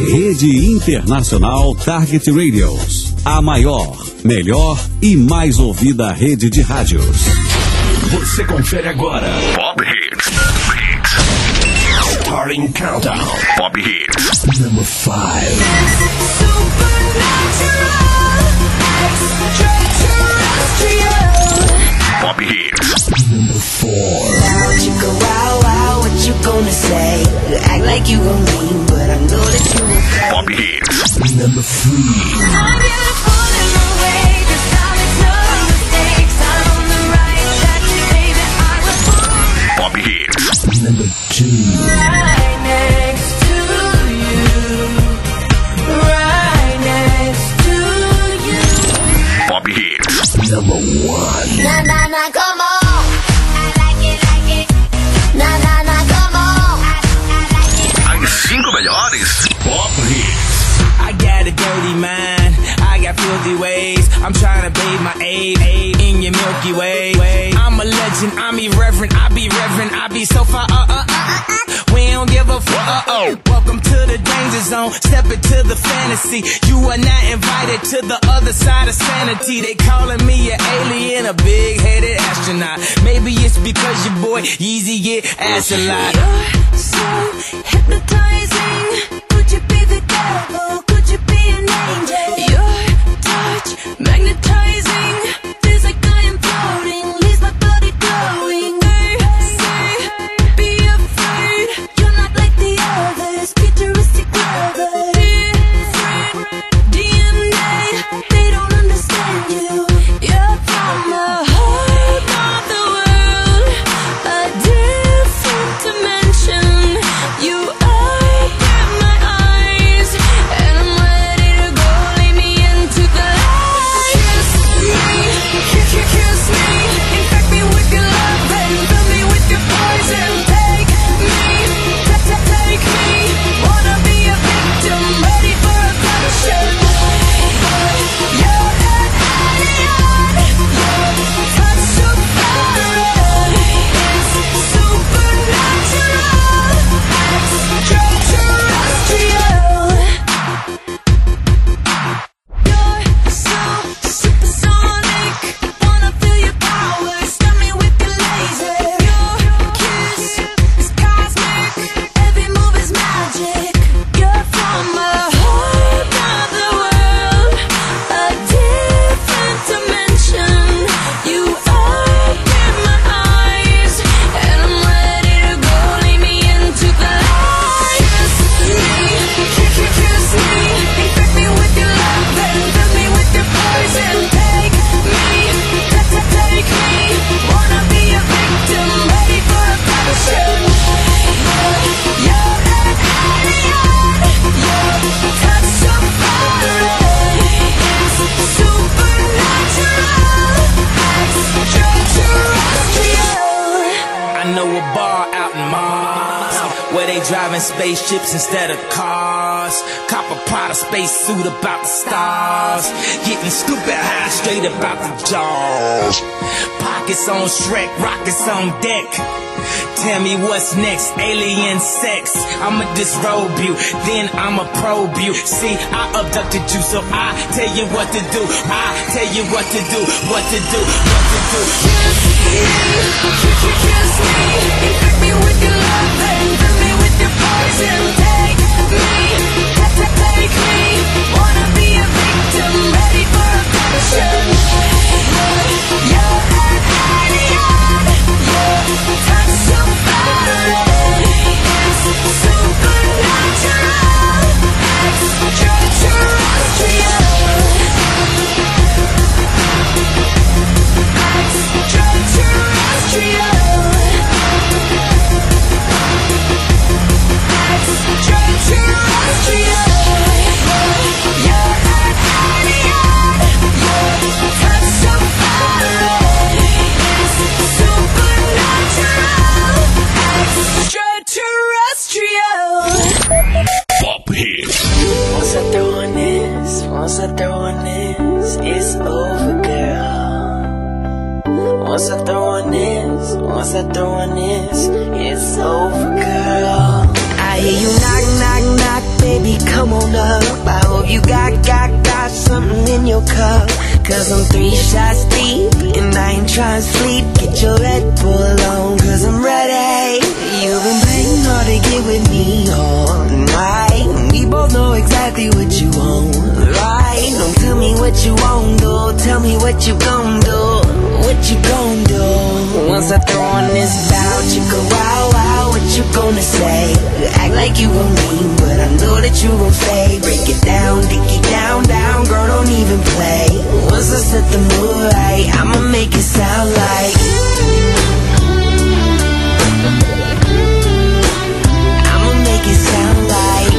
Rede Internacional Target Radios. A maior, melhor e mais ouvida rede de rádios. Você confere agora Pop Hits. Starting Countdown. Pop Hits. Number 5. Pop Hits. Number 4. What you go wow wow, what you gonna say? You act like you gon' leave, but I know that you will cry. Pop Hits. Number 3. I'm beautiful in my way, 'cause I make no mistakes. I'm on the right track, baby, I was born. Pop Hits. Number 2. Right next to you. Right next to you. Pop Hits. Number 1. Na na na, come on. I like it, like it. Na na na, come on. I like it. As 5 melhores Pop Hits. I got a dirty mind, I got filthy ways. I'm trying to bathe my aid in your Milky Way. I'm a legend, I'm irreverent, I be reverent, I be so far, we don't give a fuck, Welcome to the danger zone, step into the fantasy. You are not invited to the other side of sanity. They calling me an alien, a big-headed astronaut. Maybe it's because your boy Yeezy get ass a lot. You're so hypnotizing. Could you be the devil? Could you be an angel? Your touch magnetizing. Feels like I am floating. Leaves my body glowing. They say, be afraid. You're not like the others. Futuristic lovers. Different DNA. They don't understand you. You're from the heart of the world. A different dimension. You open my eyes, and I'm ready to go. Lead me into the light. Kiss me, infect me with your love and fill me with your poison. Take me, wanna be a victim, ready for a passion. You're an alien, your touch so foreign. It's supernatural, extraterrestrial. You're so supersonic, wanna feel your power, stun me with your laser. Your kiss is cosmic, every move is magic. You're from the heart of the world, a different dimension. You open my eyes, and I'm ready to go. Lead me into the light. Kiss me, infect me with your love and fill me with your poison. Take me, wanna be a victim, ready for a passion. You're an alien, your touch so foreign. It's supernatural, extraterrestrial. I know a bar out in Mars where they driving spaceships instead of cars. Cop a Prada space suit about the stars. Getting stupid high straight about the jaws. Pockets on Shrek, rockets on deck. Tell me what's next, alien sex. I'ma disrobe you, then I'ma probe you. See, I abducted you, so I tell you what to do. I tell you what to do, what to do, what to do. Kiss me, infect me with your love and fill me with your poison. Take me, wanna be a victim, ready for a passion. You're an alien, your touch so foreign. It's supernatural, extraterrestrial. Extraterrestrial. cup, cause I'm 3 shots deep, and I ain't trying to sleep. Get your Red Bull on, cause I'm ready. You've been playing hard to get with me all night. We both know exactly what you want, right? Don't tell me what you won't do, tell me what you gon' do. What you gon' do? Once I throw on this bout, you go wow wow. What you gonna say? You act like you gon' leave, but I know that you gon' fade. Break it down, dig it down, down, girl, don't even play. Once I set the mood right, I'ma make it sound like I'ma make it sound like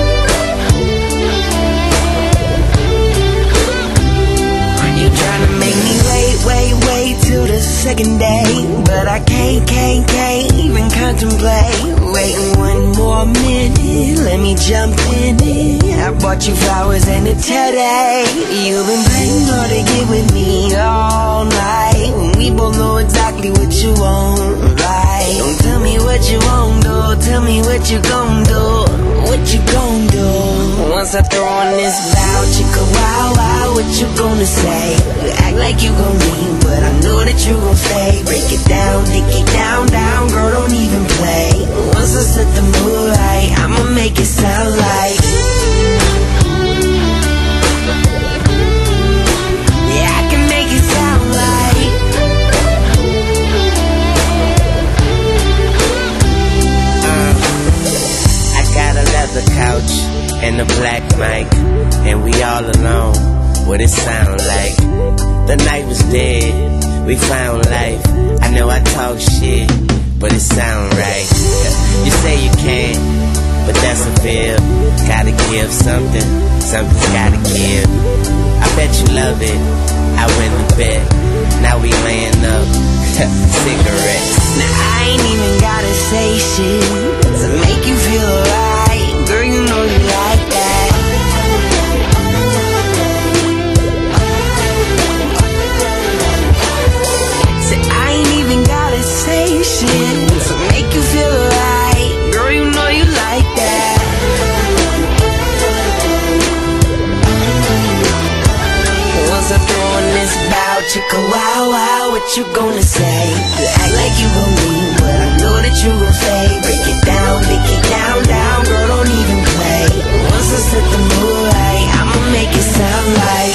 you tryna make me wait till the second day, but I can't even contemplate waiting one more minute. Let me jump in it. I bought you flowers and a teddy. You've been playing hard to get with me all night. We both know exactly what you want, right? Don't tell me what you won't do, tell me what you gon' do. What you gon' do? Once I throw on this bout, you go wow wow. What you gonna say? You act like you gon' leave, but I know that you gon' fade. Break it down, dig it down, down, girl, don't even play. Once I set the mood right, I'ma make it sound like yeah, I can make it sound like I got a leather couch and a black mic, and we all alone. What it sound like? The night was dead, we found life. I know I talk shit, but it sound right. You say you can't, but that's a fib. Gotta give something, something's gotta give. I bet you love it, I win the bet. Now we laying up, cigarettes. Now I ain't even gotta say shit to make you feel right. Girl, you know you like that. Say I ain't even gotta say shit to make you feel right. Girl, you know you like that. Once I throw on this bout, you go wow wow. What you gonna say? You act like you gon' leave, but I know that you gon' fade. Break it down, dig it down, down, girl, don't even play. Once I set the mood right, I'ma make it sound like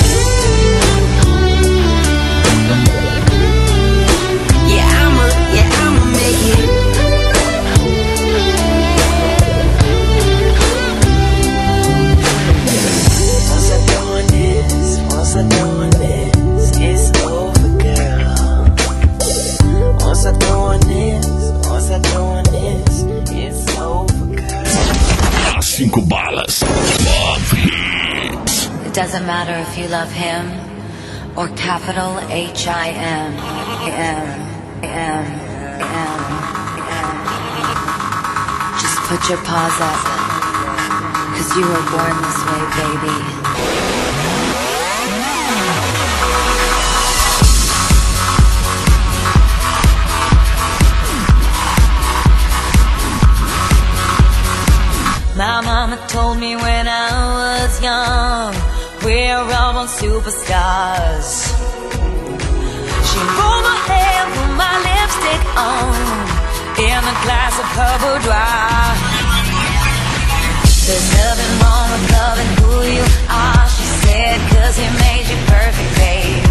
yeah, I'ma make it. Once I throw on this, it's over, girl. Once I throw on this, it's over, girl. As 5 balas. Love Hits. It doesn't matter if you love him or capital H-I-M. Just put your paws up, 'cause you were born this way, baby. My mama told me when I was young, we're all born superstars. She rolled my hair, put my lipstick on, in a glass of her boudoir. There's nothing wrong with loving who you are, she said, 'cause he made you perfect, babe.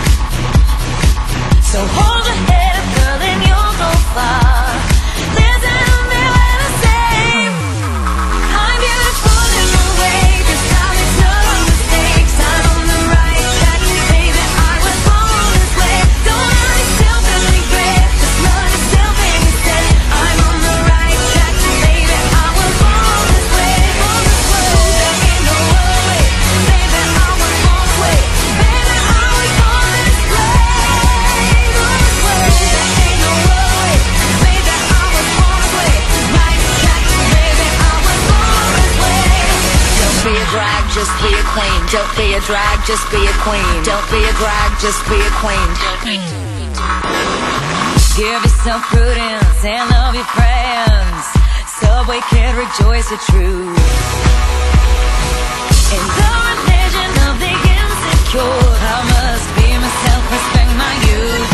So hold your head up, girl, and you'll go far. Listen to me when I say I'm beautiful in the way, 'cause I make no mistakes. I'm on the right track, baby, I was born this way. Don't hurt yourself and regret, just love yourself instead. I'm on the right track, baby, I was born this way. There ain't no other way, baby, I was born this way. Baby, I was born this way. There ain't no other way, baby, I was born this way. Right track, baby, I was born this way. Don't be a drag, just be a queen. Don't be a drag, just be a queen. Don't be a drag, just be a queen. Give yourself prudence and love your friends. Subway can rejoice the truth. In the religion of the instant insecure. I must be myself, respect my youth.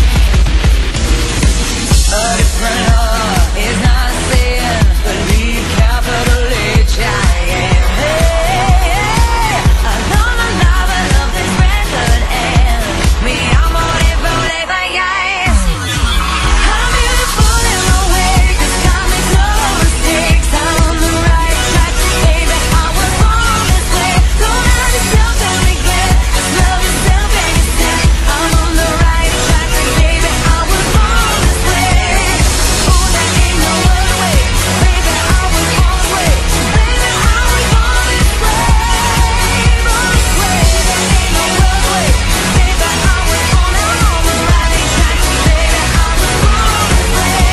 A different law is not sin. Believe capital H I am. Hey, I love my life, I love this record and me, I'm on it for yes. I'm beautiful in my way, 'cause I make no mistakes. I'm on the right track, baby, I was born this way. Don't have yourself and regret, just love yourself and you say I'm on the right track, baby, I was born this way. Oh, that ain't no other way, baby, I was born this way. Baby, I was born this way, born this way. That ain't no other way, baby, I was born on the right track, baby, I was born this way.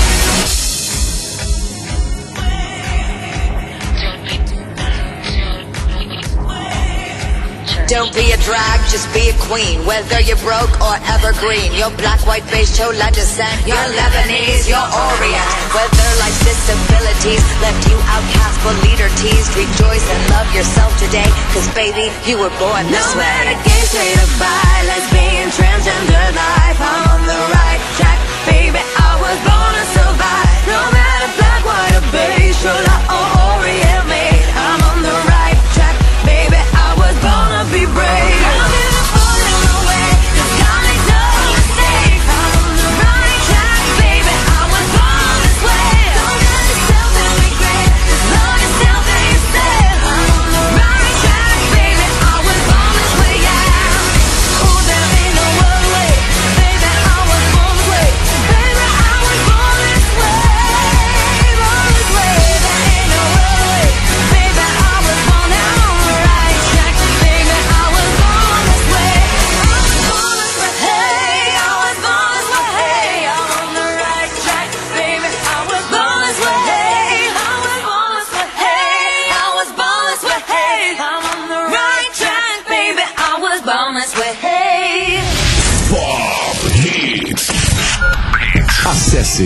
Don't be a drag, just be a queen. Whether you're broke or evergreen, you're black, white, beige, chola descent, you're Lebanese, you're Orient. Whether life's disabilities left you outcast but leader teased, rejoice and love yourself today, 'cause baby, you were born this No way. matter gay, straight or bi, lesbian, transgender life, I'm on the right track, baby, I was born to survive. No matter black, white or beige, chola or Orient made, I'm on the right track, baby, I was born to be brave. I'm beautiful in my way, 'cause I make no mistakes. I'm on the right track, baby, I was born this way. Don't have yourself and regret, just love yourself and you say I'm on the right track, baby, I was born this way, yeah. Oh, there ain't no other way, baby, I was born this way. Baby, I was born this way, born this way. There ain't no other way, baby, I was born on the right track, baby, I was born this way. I was born this way, hey, I was born this way, hey, I'm on the right track, baby, I was born this way, hey, I was born this way, hey, I was born this way, hey, I'm on the right track, baby, I was born this way, hey. Pop Hits. Acesse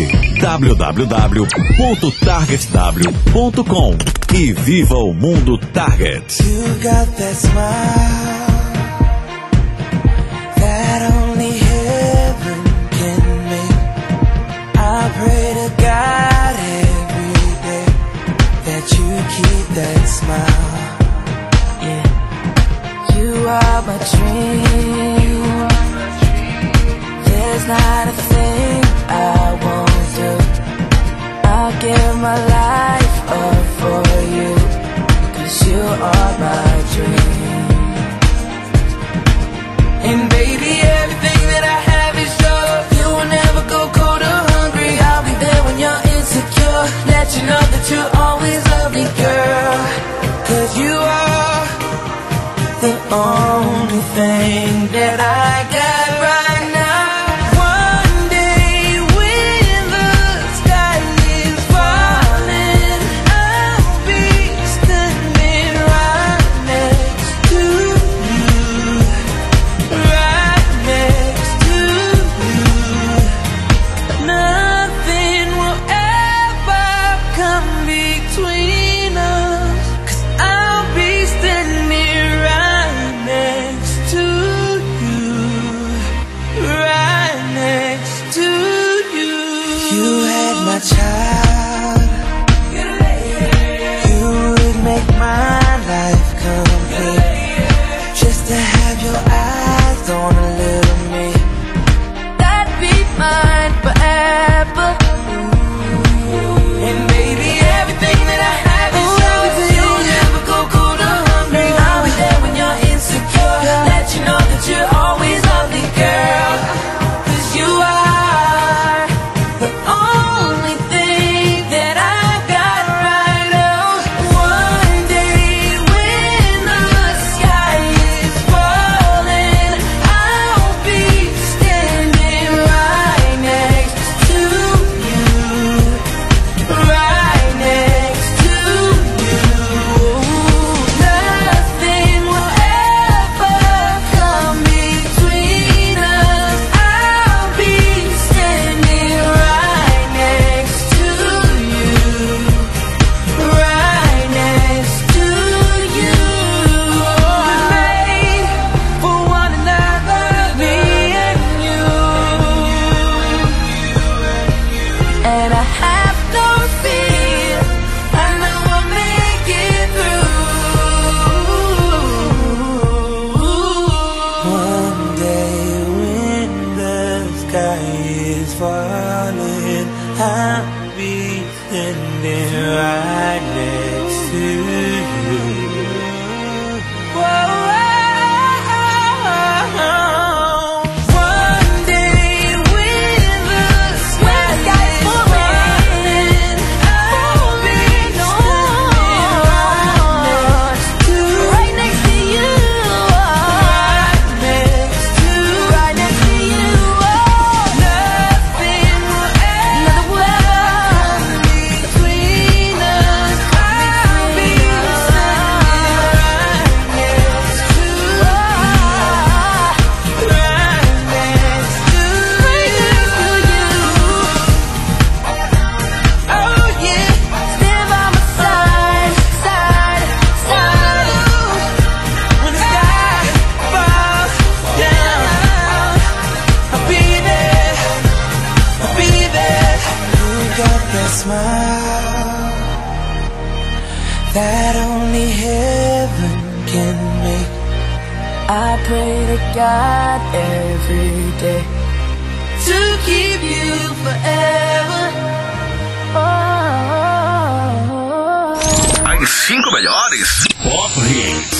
www.targetw.com e viva o mundo Target. You got that smile that only heaven can make. I pray to God every day that you keep that smile. Yeah, you are my dream. There's not a thing I won't do. I'll give my life up for you, 'cause you are my dream. And baby, everything that I have is yours. You will never go cold or hungry. I'll be there when you're insecure. Let you know that you always love me, girl. 'Cause you are the only thing that I got right now. One day when the sky is falling, I'll be standing right next to standing right next to you. Whoa. One day when the sky's falling, I'll be right next to you. Right next to you. Nothing will ever between us. I'll be smile that only heaven can make. I pray to God every day to keep you forever. As 5 melhores Pop Hits.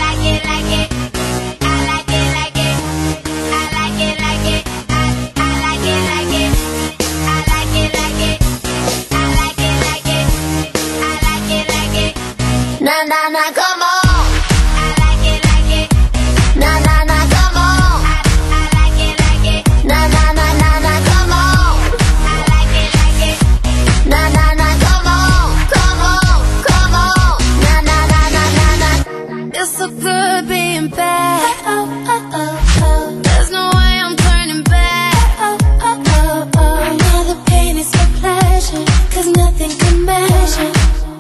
Na na na, come on. I like it, na na na, come on. I like it, na na na na na, come on. I like it, na na na, come on, come on, come on. Na na na na na na. It's so good being bad. There's no way I'm turning back. Now the pain is my pleasure, 'cause nothing can measure.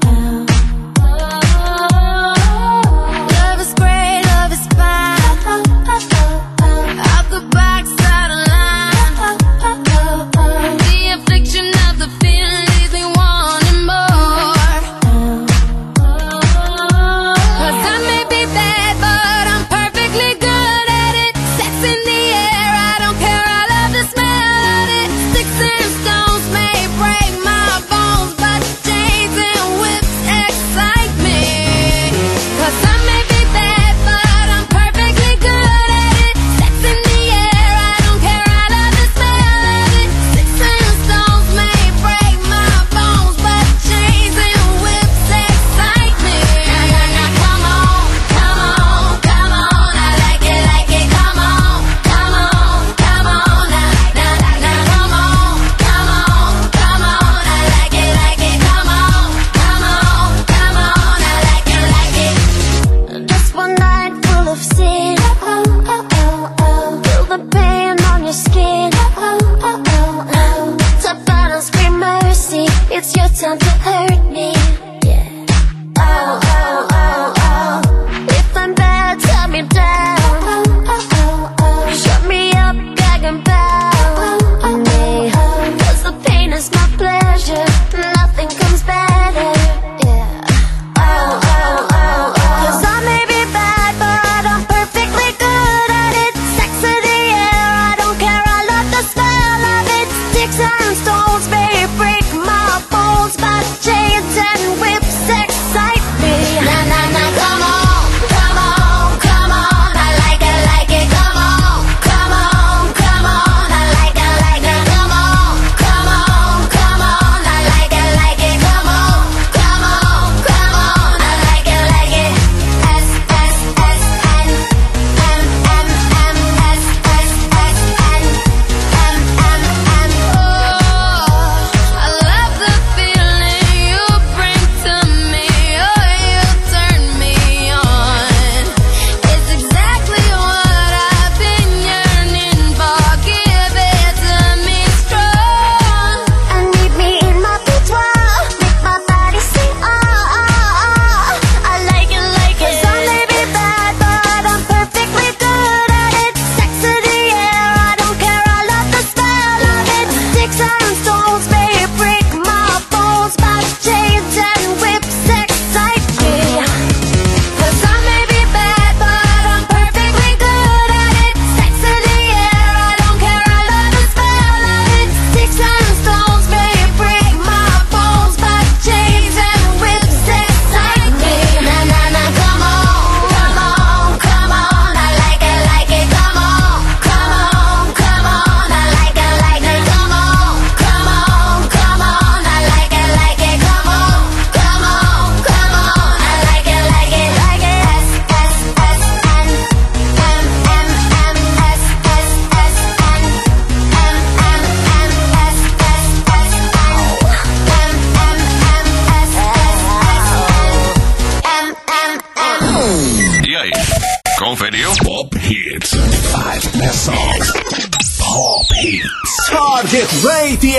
It's your time to hurt me. Yeah. If I'm bad, tell me down. Shut me up, gag and bow me. 'Cause the pain is my pleasure. Nothing comes better. Yeah. 'Cause I may be bad, but I'm perfectly good at it. Sex in the air, I don't care. I love the smell of it. Sticks and stones may break my bones, but chains and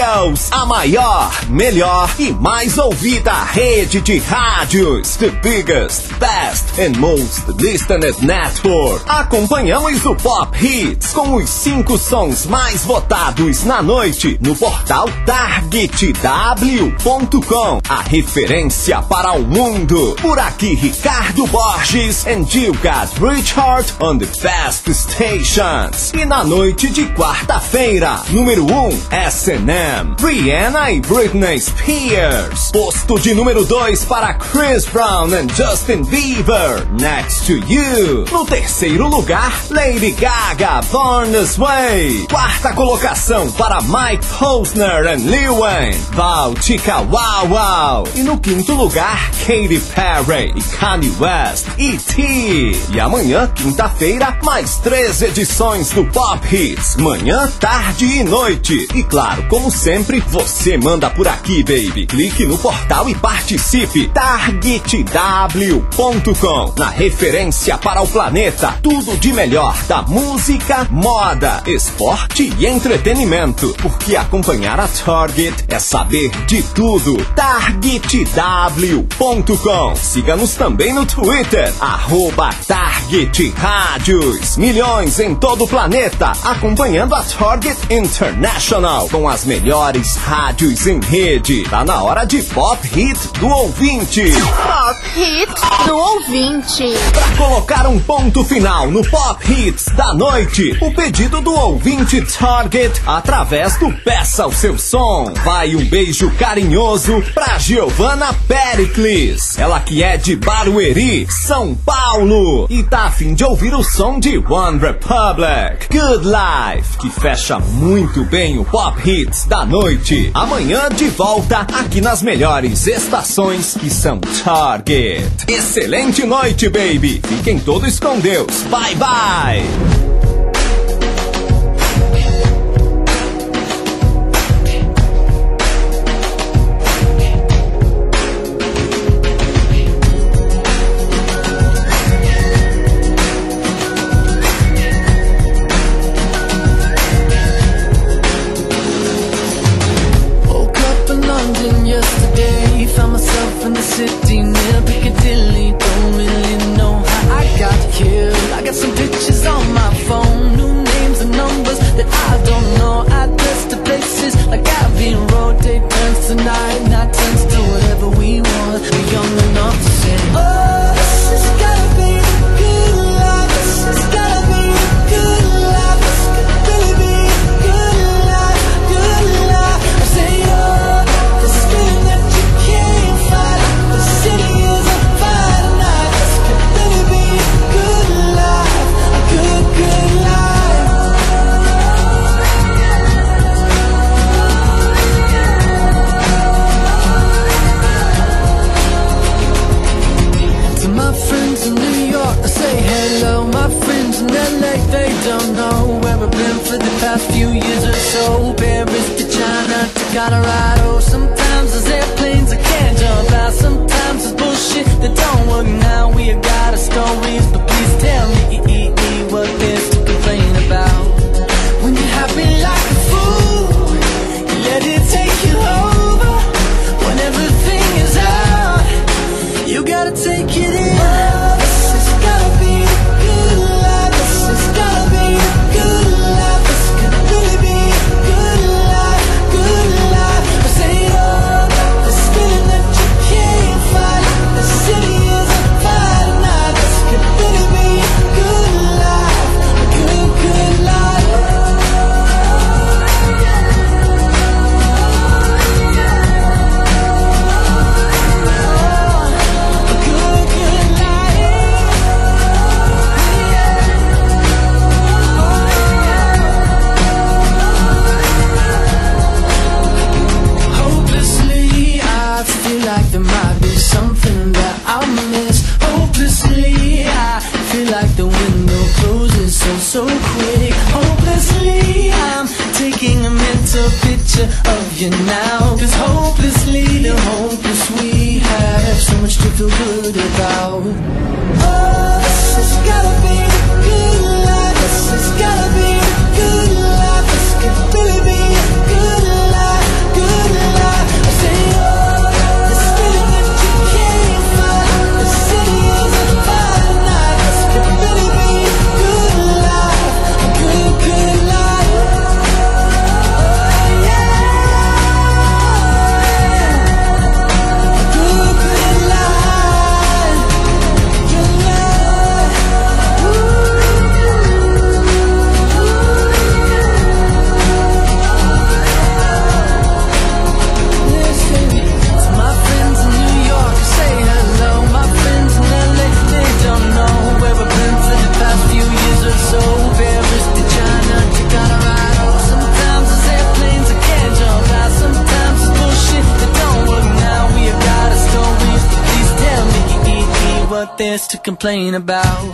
Radios, a maior, melhor e mais ouvida rede de rádios. The biggest, best and most listened network. Acompanhamos o Pop Hits com os 5 sons mais votados na noite no portal TargetW.com, a referência para o mundo. Por aqui, Ricardo Borges and you got Richard on the best stations. E na noite de quarta-feira, número 1, S&M, Rihanna e Britney Spears. Posto de número 2 para Chris Brown and Justin Bieber, Next to You. No terceiro lugar, Lady Gaga, Born This Way. Quarta colocação para Mike Posner and Lil Wayne, Val Chica Wow Wow. E no quinto lugar, Katy Perry e Kanye West, E.T. E amanhã, quinta-feira, mais 3 edições do Pop Hits, manhã, tarde e noite. E claro, como sempre, você manda por aqui, baby. Clique no portal e participe. TargetW.com, na referência para o planeta. Tudo de melhor da música, moda, esporte e entretenimento. Porque acompanhar a Target é saber de tudo. TargetW.com. Siga-nos também no Twitter, @TargetRádios. Milhões em todo o planeta, acompanhando a Target International, com as melhores rádios em rede. Tá na hora de Pop Hit do Ouvinte. Pop Hit do Ouvinte. Pra colocar um ponto final no Pop Hits da noite, o pedido do ouvinte Target através do Peça o Seu Som. Vai um beijo carinhoso pra Giovanna Pericles, ela que é de Barueri, São Paulo, e tá a fim de ouvir o som de One Republic, Good Life, que fecha muito bem o Pop Hits da noite. Amanhã de volta aqui nas melhores estações, que são Target. Excelente noite, baby. Fiquem todos com Deus. Bye, bye. City near Piccadilly, don't really know how I got here. I got some pictures on my phone, new names and numbers that I don't know. Address to places like Abbey Road, take turns tonight, not turns to whatever we want. We're young enough to say, oh, this has gotta be the good life. This has gotta be the good life. This could really be the good life, good life. I say, oh, this feeling that you can't fight. The city is on fire tonight. This could really be a good life, a good, good life. To my friends in New York, I say hello. My friends in LA, they don't know where I've been for the past few years or so. Paris to China to Colorado. Sometimes there's airplanes I can't jump out. Sometimes there's bullshit that don't work now. We have got our stories, but please tell me what there's to complain about. When you're happy like a fool, you let it take you over. When everything is out, you gotta take it in. Oh, this has gotta be the good life. This has gotta be the good life. This could really be a good life, good life. I say, oh, this feeling that you can't fight. The city is on fire tonight. This could really be a good life, a good, good life. A good, good life. Hopelessly, I feel like there might be something that I'll miss. Hopelessly, I feel like the window closes so quick. Hopelessly, I'm taking a mental picture of you now. 'Cause hopelessly, the hopeless we have so much to feel good about. Oh, this has gotta be the good life. This has gotta be the good life. This could really be a good life, this to complain about.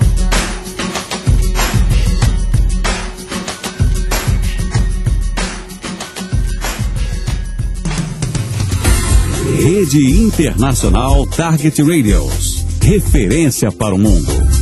Rede Internacional Target Radios. Referência para o mundo.